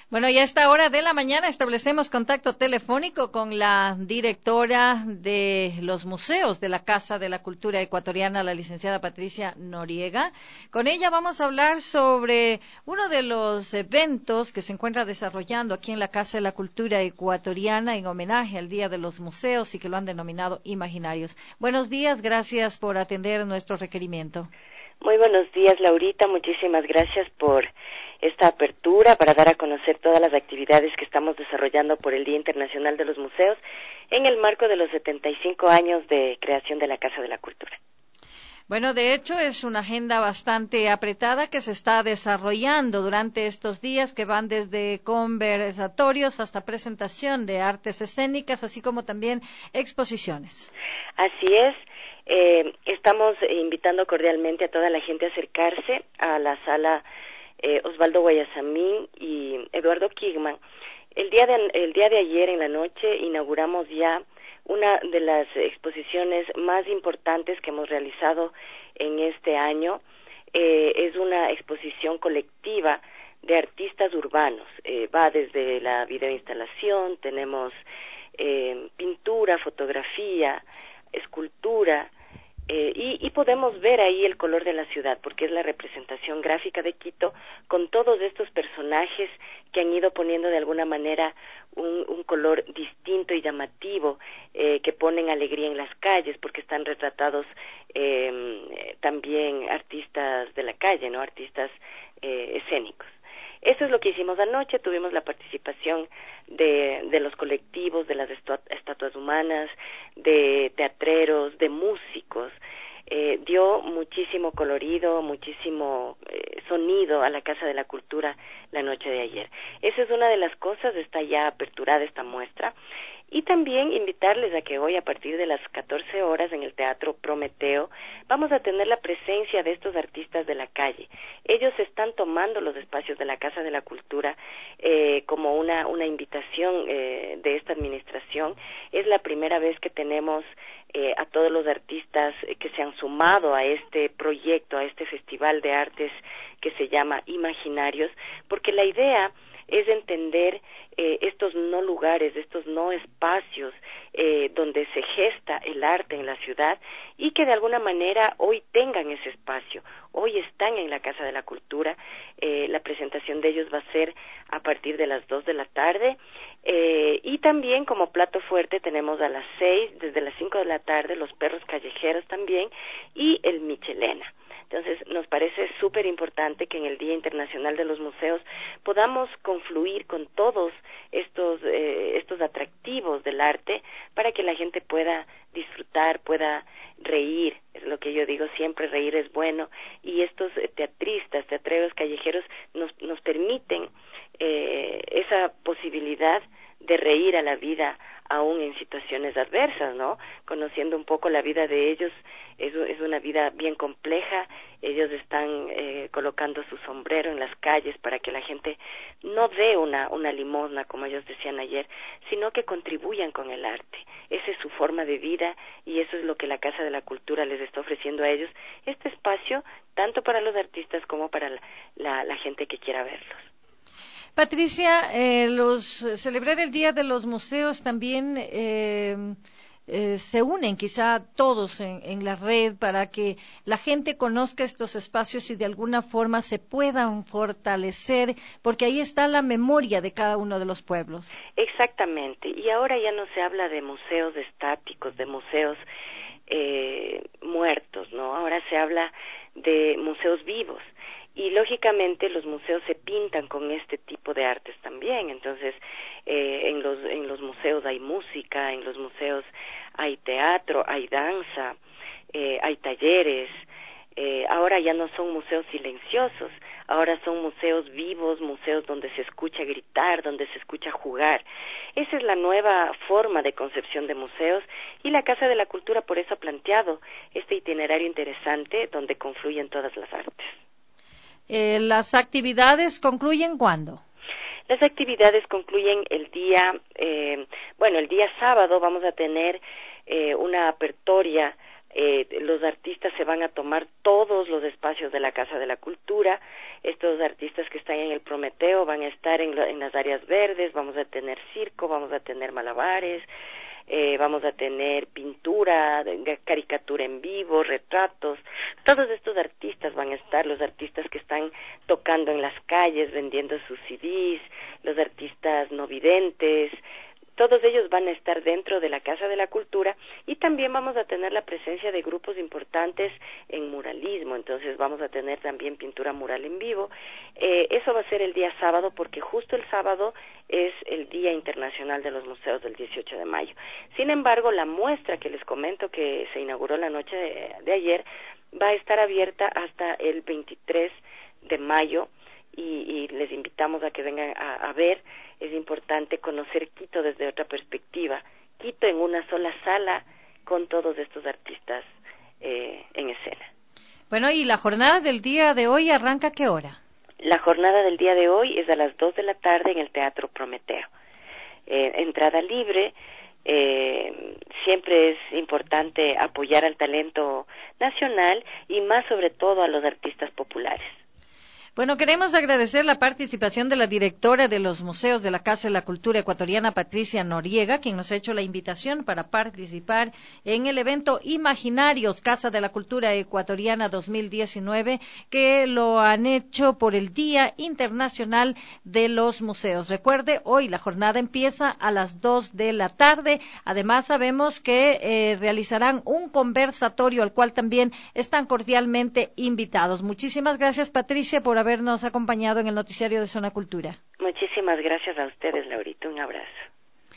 Bueno, y a esta hora de la mañana establecemos contacto telefónico con la directora de los museos de la Casa de la Cultura Ecuatoriana, la licenciada Patricia Noriega. Con ella vamos a hablar sobre uno de los eventos que se encuentra desarrollando aquí en la Casa de la Cultura Ecuatoriana en homenaje al Día de los Museos y que lo han denominado Imaginarios. Buenos días, gracias por atender nuestro requerimiento. Muy buenos días, Laurita. Muchísimas gracias por esta apertura para dar a conocer todas las actividades que estamos desarrollando por el Día Internacional de los Museos en el marco de los 75 años de creación de la Casa de la Cultura. Bueno, de hecho es una agenda bastante apretada que se está desarrollando durante estos días que van desde conversatorios hasta presentación de artes escénicas, así como también exposiciones. Así es. Estamos invitando cordialmente a toda la gente a acercarse a la sala Osvaldo Guayasamín y Eduardo Kigman. El día de ayer en la noche inauguramos ya una de las exposiciones más importantes que hemos realizado en este año. Es una exposición colectiva de artistas urbanos. Va desde la videoinstalación, tenemos pintura, fotografía, escultura, y podemos ver ahí el color de la ciudad, porque es la representación gráfica de Quito con todos estos personajes que han ido poniendo de alguna manera un color distinto y llamativo, que ponen alegría en las calles, porque están retratados también artistas de la calle, ¿no? Artistas escénicos. Eso es lo que hicimos anoche. Tuvimos la participación de los colectivos, de las estatuas humanas, de teatreros, de músicos. Dio muchísimo colorido, muchísimo sonido a la Casa de la Cultura la noche de ayer. Esa es una de las cosas, está ya aperturada esta muestra. Y también invitarles a que hoy, a partir de las 14 horas, en el Teatro Prometeo, vamos a tener la presencia de estos artistas de la calle. Ellos están tomando los espacios de la Casa de la Cultura como una invitación de esta administración. Es la primera vez que tenemos a todos los artistas que se han sumado a este proyecto, a este festival de artes que se llama Imaginarios, porque la idea es entender estos no lugares, estos no espacios donde se gesta el arte en la ciudad y que de alguna manera hoy tengan ese espacio. Hoy están en la Casa de la Cultura. La presentación de ellos va a ser a partir de las 2 de la tarde y también como plato fuerte tenemos a las 6, desde las 5 de la tarde, los perros callejeros también y el Michelena. Entonces, nos parece súper importante que en el Día Internacional de los Museos podamos confluir con todos estos atractivos del arte para que la gente pueda disfrutar, pueda reír. Es lo que yo digo siempre, reír es bueno. Y estos teatreros callejeros nos permiten esa posibilidad de reír a la vida aún en situaciones adversas, ¿no? Conociendo un poco la vida de ellos, es una vida bien compleja. Ellos están colocando su sombrero en las calles para que la gente no dé una limosna, como ellos decían ayer, sino que contribuyan con el arte. Esa es su forma de vida y eso es lo que la Casa de la Cultura les está ofreciendo a ellos, este espacio tanto para los artistas como para la gente que quiera verlos. Patricia, celebrar el Día de los Museos también se unen quizá todos en la red para que la gente conozca estos espacios y de alguna forma se puedan fortalecer, porque ahí está la memoria de cada uno de los pueblos. Exactamente, y ahora ya no se habla de museos estáticos, de museos muertos, ¿no? Ahora se habla de museos vivos. Y lógicamente los museos se pintan con este tipo de artes también. Entonces en los museos hay música, en los museos hay teatro, hay danza, hay talleres. Ahora ya no son museos silenciosos, ahora son museos vivos, museos donde se escucha gritar, donde se escucha jugar. Esa es la nueva forma de concepción de museos y la Casa de la Cultura por eso ha planteado este itinerario interesante donde confluyen todas las artes. ¿Las actividades concluyen cuándo? Las actividades concluyen el día sábado vamos a tener una apertoria Los artistas se van a tomar todos los espacios de la Casa de la Cultura. Estos artistas que están en el Prometeo van a estar en las áreas verdes. Vamos a tener circo, vamos a tener malabares, vamos a tener pintura, caricatura en vivo, retratos. Todos estos artistas van a estar, los artistas que están tocando en las calles, vendiendo sus CDs, los artistas no videntes. Todos ellos van a estar dentro de la Casa de la Cultura, y también vamos a tener la presencia de grupos importantes en muralismo. Entonces vamos a tener también pintura mural en vivo. Eso va a ser el día sábado, porque justo el sábado es el Día Internacional de los Museos del 18 de mayo. Sin embargo, la muestra que les comento que se inauguró la noche de ayer va a estar abierta hasta el 23 de mayo, y les invitamos a que vengan a ver. Es importante conocer Quito desde otra perspectiva, Quito en una sola sala con todos estos artistas en escena. Bueno, ¿y la jornada del día de hoy arranca a qué hora? La jornada del día de hoy es a las 2 de la tarde en el Teatro Prometeo. Entrada libre. Siempre es importante apoyar al talento nacional y más sobre todo a los artistas populares. Bueno, queremos agradecer la participación de la directora de los museos de la Casa de la Cultura Ecuatoriana, Patricia Noriega, quien nos ha hecho la invitación para participar en el evento Imaginarios Casa de la Cultura Ecuatoriana 2019, que lo han hecho por el Día Internacional de los Museos. Recuerde, hoy la jornada empieza a las 2 de la tarde. Además, sabemos que realizarán un conversatorio al cual también están cordialmente invitados. Muchísimas gracias, Patricia, por habernos acompañado en el noticiario de Zona Cultura. Muchísimas gracias a ustedes, Laurita. Un abrazo.